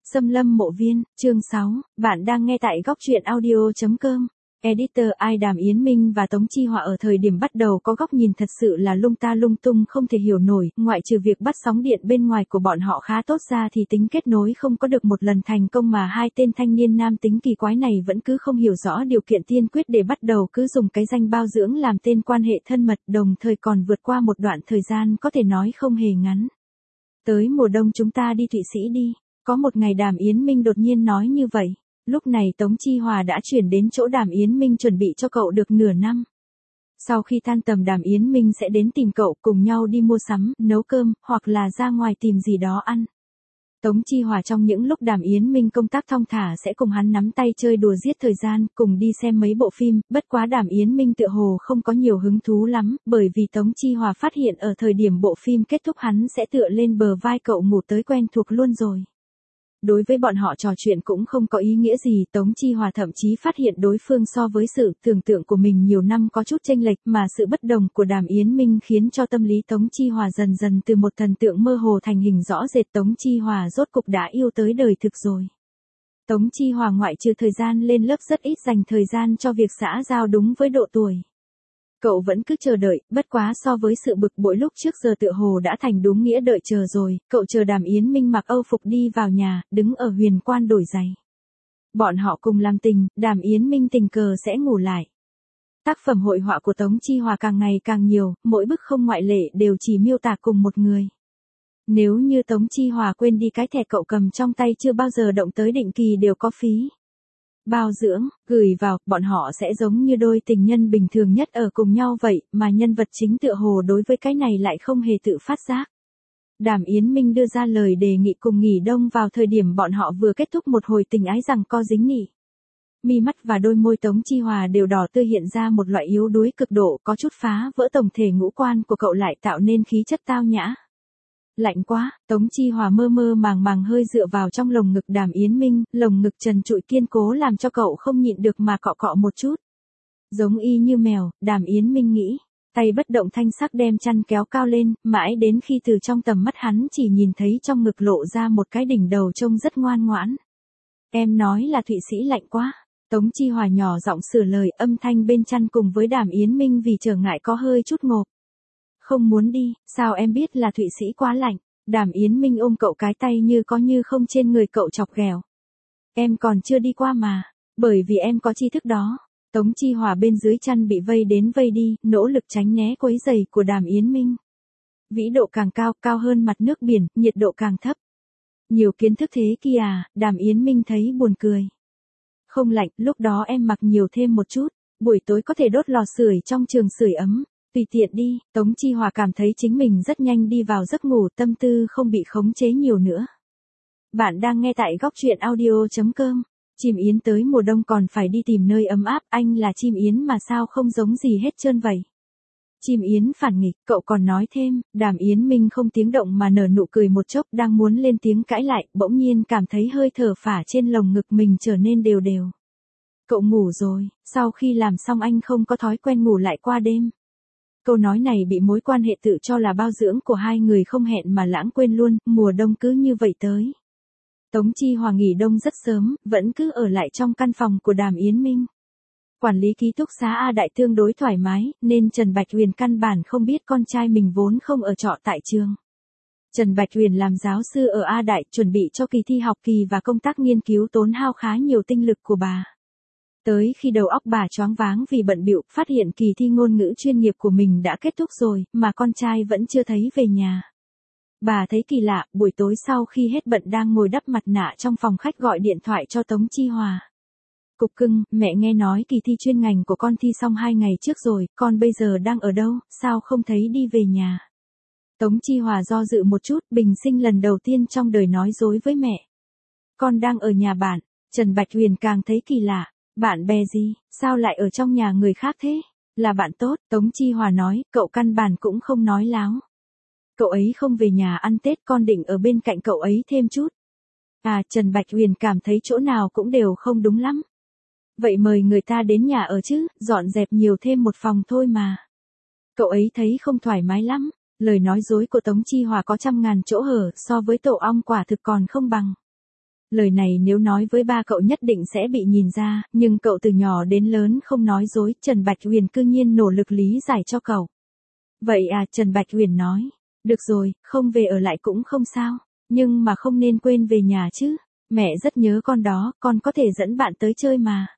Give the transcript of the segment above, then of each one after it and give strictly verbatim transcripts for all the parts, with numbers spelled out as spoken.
Xâm lâm mộ viên, chương sáu, bạn đang nghe tại góc truyện audio.com. Editor ai Đàm Yến Minh và Tống Chi Hòa ở thời điểm bắt đầu có góc nhìn thật sự là lung ta lung tung không thể hiểu nổi, ngoại trừ việc bắt sóng điện bên ngoài của bọn họ khá tốt ra thì tính kết nối không có được một lần thành công mà hai tên thanh niên nam tính kỳ quái này vẫn cứ không hiểu rõ điều kiện tiên quyết để bắt đầu cứ dùng cái danh bao dưỡng làm tên quan hệ thân mật, đồng thời còn vượt qua một đoạn thời gian có thể nói không hề ngắn. Tới mùa đông chúng ta đi Thụy Sĩ đi. Có một ngày Đàm Yến Minh đột nhiên nói như vậy, lúc này Tống Chi Hòa đã chuyển đến chỗ Đàm Yến Minh chuẩn bị cho cậu được nửa năm. Sau khi tan tầm Đàm Yến Minh sẽ đến tìm cậu cùng nhau đi mua sắm, nấu cơm, hoặc là ra ngoài tìm gì đó ăn. Tống Chi Hòa trong những lúc Đàm Yến Minh công tác thong thả sẽ cùng hắn nắm tay chơi đùa giết thời gian, cùng đi xem mấy bộ phim, bất quá Đàm Yến Minh tựa hồ không có nhiều hứng thú lắm, bởi vì Tống Chi Hòa phát hiện ở thời điểm bộ phim kết thúc hắn sẽ tựa lên bờ vai cậu ngủ tới quen thuộc luôn rồi. Đối với bọn họ trò chuyện cũng không có ý nghĩa gì, Tống Chi Hòa thậm chí phát hiện đối phương so với sự tưởng tượng của mình nhiều năm có chút chênh lệch, mà sự bất đồng của Đàm Yến Minh khiến cho tâm lý Tống Chi Hòa dần dần từ một thần tượng mơ hồ thành hình rõ rệt. Tống Chi Hòa rốt cục đã yêu tới đời thực rồi. Tống Chi Hòa ngoại trừ thời gian lên lớp rất ít dành thời gian cho việc xã giao đúng với độ tuổi. Cậu vẫn cứ chờ đợi, bất quá so với sự bực bội lúc trước giờ tựa hồ đã thành đúng nghĩa đợi chờ rồi, cậu chờ Đàm Yến Minh mặc âu phục đi vào nhà, đứng ở huyền quan đổi giày. Bọn họ cùng làm tình, Đàm Yến Minh tình cờ sẽ ngủ lại. Tác phẩm hội họa của Tống Chi Hòa càng ngày càng nhiều, mỗi bức không ngoại lệ đều chỉ miêu tả cùng một người. Nếu như Tống Chi Hòa quên đi cái thẻ cậu cầm trong tay chưa bao giờ động tới định kỳ đều có phí bao dưỡng, gửi vào, bọn họ sẽ giống như đôi tình nhân bình thường nhất ở cùng nhau vậy, mà nhân vật chính tựa hồ đối với cái này lại không hề tự phát giác. Đàm Yến Minh đưa ra lời đề nghị cùng nghỉ đông vào thời điểm bọn họ vừa kết thúc một hồi tình ái giằng co dính nỉ. Mi mắt và đôi môi Tống Chi Hòa đều đỏ tươi hiện ra một loại yếu đuối cực độ, có chút phá vỡ tổng thể ngũ quan của cậu lại tạo nên khí chất tao nhã. Lạnh quá, Tống Chi Hòa mơ mơ màng màng hơi dựa vào trong lồng ngực Đàm Yến Minh, lồng ngực trần trụi kiên cố làm cho cậu không nhịn được mà cọ cọ một chút. Giống y như mèo, Đàm Yến Minh nghĩ, tay bất động thanh sắc đem chăn kéo cao lên, mãi đến khi từ trong tầm mắt hắn chỉ nhìn thấy trong ngực lộ ra một cái đỉnh đầu trông rất ngoan ngoãn. Em nói là Thụy Sĩ lạnh quá. Tống Chi Hòa nhỏ giọng sửa lời, âm thanh bên chăn cùng với Đàm Yến Minh vì trở ngại có hơi chút ngộp. Không muốn đi, sao em biết là Thụy Sĩ quá lạnh? Đàm Yến Minh ôm cậu cái tay như có như không trên người cậu chọc ghẹo. Em còn chưa đi qua mà, bởi vì em có tri thức đó. Tống Chi Hòa bên dưới chăn bị vây đến vây đi, nỗ lực tránh né quấy giày của Đàm Yến Minh. Vĩ độ càng cao, cao hơn mặt nước biển, nhiệt độ càng thấp. Nhiều kiến thức thế kia à, Đàm Yến Minh thấy buồn cười. Không lạnh, lúc đó em mặc nhiều thêm một chút, buổi tối có thể đốt lò sưởi trong trường sưởi ấm. Tùy tiện đi, Tống Chi Hòa cảm thấy chính mình rất nhanh đi vào giấc ngủ, tâm tư không bị khống chế nhiều nữa. Bạn đang nghe tại góc truyện audio.com. Chim yến tới mùa đông còn phải đi tìm nơi ấm áp, anh là chim yến mà sao không giống gì hết trơn vậy? Chim yến phản nghịch, cậu còn nói thêm. Đàm Yến Minh không tiếng động mà nở nụ cười một chốc, đang muốn lên tiếng cãi lại, bỗng nhiên cảm thấy hơi thở phả trên lồng ngực mình trở nên đều đều. Cậu ngủ rồi, sau khi làm xong anh không có thói quen ngủ lại qua đêm. Câu nói này bị mối quan hệ tự cho là bao dưỡng của hai người không hẹn mà lãng quên luôn, mùa đông cứ như vậy tới. Tống Chi Hòa nghỉ đông rất sớm, vẫn cứ ở lại trong căn phòng của Đàm Yến Minh. Quản lý ký túc xá A Đại tương đối thoải mái, nên Trần Bạch Huyền căn bản không biết con trai mình vốn không ở trọ tại trường. Trần Bạch Huyền làm giáo sư ở A Đại, chuẩn bị cho kỳ thi học kỳ và công tác nghiên cứu tốn hao khá nhiều tinh lực của bà. Tới khi đầu óc bà choáng váng vì bận bịu, phát hiện kỳ thi ngôn ngữ chuyên nghiệp của mình đã kết thúc rồi, mà con trai vẫn chưa thấy về nhà. Bà thấy kỳ lạ, buổi tối sau khi hết bận đang ngồi đắp mặt nạ trong phòng khách gọi điện thoại cho Tống Chi Hòa. Cục cưng, mẹ nghe nói kỳ thi chuyên ngành của con thi xong hai ngày trước rồi, con bây giờ đang ở đâu, sao không thấy đi về nhà? Tống Chi Hòa do dự một chút, bình sinh lần đầu tiên trong đời nói dối với mẹ. Con đang ở nhà bạn. Trần Bạch Huyền càng thấy kỳ lạ. Bạn bè gì, sao lại ở trong nhà người khác thế? Là bạn tốt, Tống Chi Hòa nói, cậu căn bản cũng không nói láo. Cậu ấy không về nhà ăn Tết, con định ở bên cạnh cậu ấy thêm chút. À, Trần Bạch Huyền cảm thấy chỗ nào cũng đều không đúng lắm. Vậy mời người ta đến nhà ở chứ, dọn dẹp nhiều thêm một phòng thôi mà. Cậu ấy thấy không thoải mái lắm, lời nói dối của Tống Chi Hòa có trăm ngàn chỗ hở, so với tổ ong quả thực còn không bằng. Lời này nếu nói với ba cậu nhất định sẽ bị nhìn ra, nhưng cậu từ nhỏ đến lớn không nói dối, Trần Bạch Huyền cư nhiên nỗ lực lý giải cho cậu. Vậy à, Trần Bạch Huyền nói. Được rồi, không về ở lại cũng không sao, nhưng mà không nên quên về nhà chứ. Mẹ rất nhớ con đó, con có thể dẫn bạn tới chơi mà.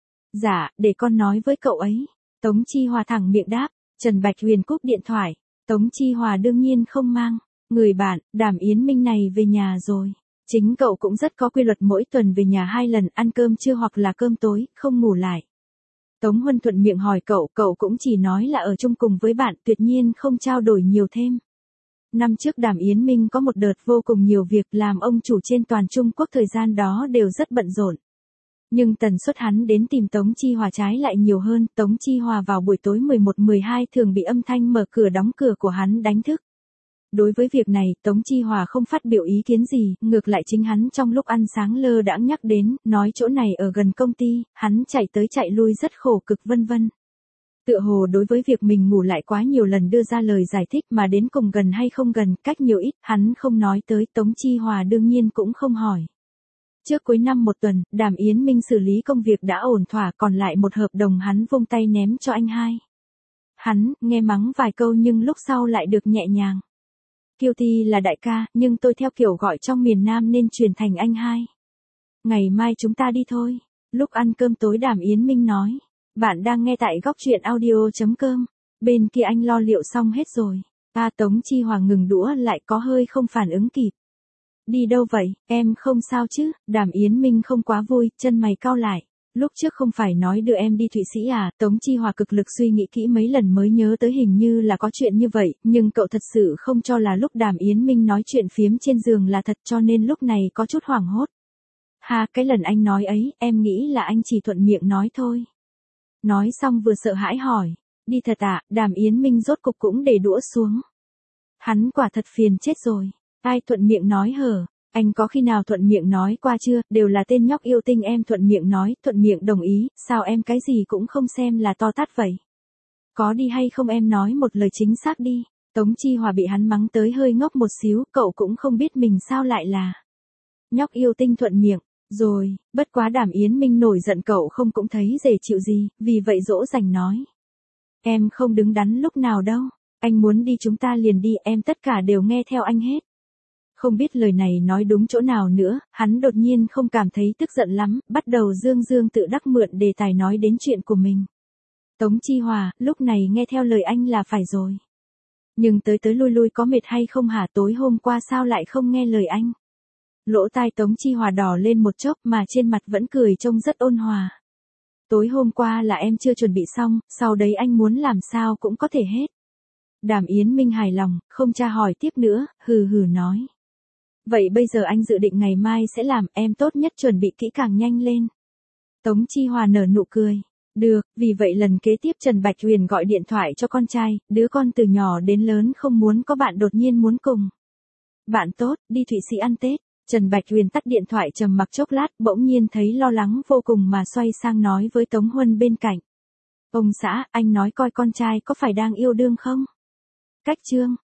Dạ, để con nói với cậu ấy. Tống Chi Hòa thẳng miệng đáp. Trần Bạch Huyền cúp điện thoại. Tống Chi Hòa đương nhiên không mang người bạn, Đàm Yến Minh này về nhà rồi. Chính cậu cũng rất có quy luật mỗi tuần về nhà hai lần ăn cơm trưa hoặc là cơm tối, không ngủ lại. Tống Huân thuận miệng hỏi cậu, cậu cũng chỉ nói là ở chung cùng với bạn, tuyệt nhiên không trao đổi nhiều thêm. Năm trước Đàm Yến Minh có một đợt vô cùng nhiều việc, làm ông chủ trên toàn Trung Quốc thời gian đó đều rất bận rộn. Nhưng tần suất hắn đến tìm Tống Chi Hòa trái lại nhiều hơn, Tống Chi Hòa vào buổi tối mười một mười hai thường bị âm thanh mở cửa đóng cửa của hắn đánh thức. Đối với việc này, Tống Chi Hòa không phát biểu ý kiến gì, ngược lại chính hắn trong lúc ăn sáng lơ đãng nhắc đến, nói chỗ này ở gần công ty, hắn chạy tới chạy lui rất khổ cực vân vân. Tựa hồ đối với việc mình ngủ lại quá nhiều lần đưa ra lời giải thích mà đến cùng gần hay không gần, cách nhiều ít, hắn không nói tới, Tống Chi Hòa đương nhiên cũng không hỏi. Trước cuối năm một tuần, Đàm Yến Minh xử lý công việc đã ổn thỏa, còn lại một hợp đồng hắn vung tay ném cho anh hai. Hắn, nghe mắng vài câu nhưng lúc sau lại được nhẹ nhàng. Kiêu Ti là đại ca, nhưng tôi theo kiểu gọi trong miền Nam nên truyền thành anh hai. Ngày mai chúng ta đi thôi. Lúc ăn cơm tối Đàm Yến Minh nói. Bạn đang nghe tại góc truyện audio chấm com. Bên kia anh lo liệu xong hết rồi. Ta Tống Chi Hòa ngừng đũa lại có hơi không phản ứng kịp. Đi đâu vậy, em không sao chứ? Đàm Yến Minh không quá vui, chân mày cau lại. Lúc trước không phải nói đưa em đi Thụy Sĩ à? Tống Chi Hòa cực lực suy nghĩ kỹ mấy lần mới nhớ tới hình như là có chuyện như vậy, nhưng cậu thật sự không cho là lúc Đàm Yến Minh nói chuyện phiếm trên giường là thật, cho nên lúc này có chút hoảng hốt. Ha, cái lần anh nói ấy, em nghĩ là anh chỉ thuận miệng nói thôi. Nói xong vừa sợ hãi hỏi. Đi thật ạ, à? Đàm Yến Minh rốt cục cũng để đũa xuống. Hắn quả thật phiền chết rồi. Ai thuận miệng nói hở? Anh có khi nào thuận miệng nói qua chưa? Đều là tên nhóc yêu tinh em thuận miệng nói, thuận miệng đồng ý, sao em cái gì cũng không xem là to tát vậy? Có đi hay không em nói một lời chính xác đi. Tống Chi Hòa bị hắn mắng tới hơi ngốc một xíu, cậu cũng không biết mình sao lại là nhóc yêu tinh thuận miệng. Rồi, bất quá Đàm Yến Minh nổi giận cậu không cũng thấy dễ chịu gì, vì vậy dỗ dành nói. Em không đứng đắn lúc nào đâu, anh muốn đi chúng ta liền đi, em tất cả đều nghe theo anh hết. Không biết lời này nói đúng chỗ nào nữa, hắn đột nhiên không cảm thấy tức giận lắm, bắt đầu dương dương tự đắc mượn đề tài nói đến chuyện của mình. Tống Chi Hòa, lúc này nghe theo lời anh là phải rồi. Nhưng tới tới lui lui có mệt hay không hả, tối hôm qua sao lại không nghe lời anh? Lỗ tai Tống Chi Hòa đỏ lên một chốc mà trên mặt vẫn cười trông rất ôn hòa. Tối hôm qua là em chưa chuẩn bị xong, sau đấy anh muốn làm sao cũng có thể hết. Đàm Yến Minh hài lòng, không tra hỏi tiếp nữa, hừ hừ nói. Vậy bây giờ anh dự định ngày mai sẽ làm, em tốt nhất chuẩn bị kỹ càng nhanh lên. Tống Chi Hòa nở nụ cười. Được, vì vậy lần kế tiếp Trần Bạch Huyền gọi điện thoại cho con trai, đứa con từ nhỏ đến lớn không muốn có bạn đột nhiên muốn cùng. Bạn tốt, đi Thụy Sĩ ăn Tết. Trần Bạch Huyền tắt điện thoại trầm mặc chốc lát, bỗng nhiên thấy lo lắng vô cùng mà xoay sang nói với Tống Huân bên cạnh. Ông xã, anh nói coi con trai có phải đang yêu đương không? Cách chương.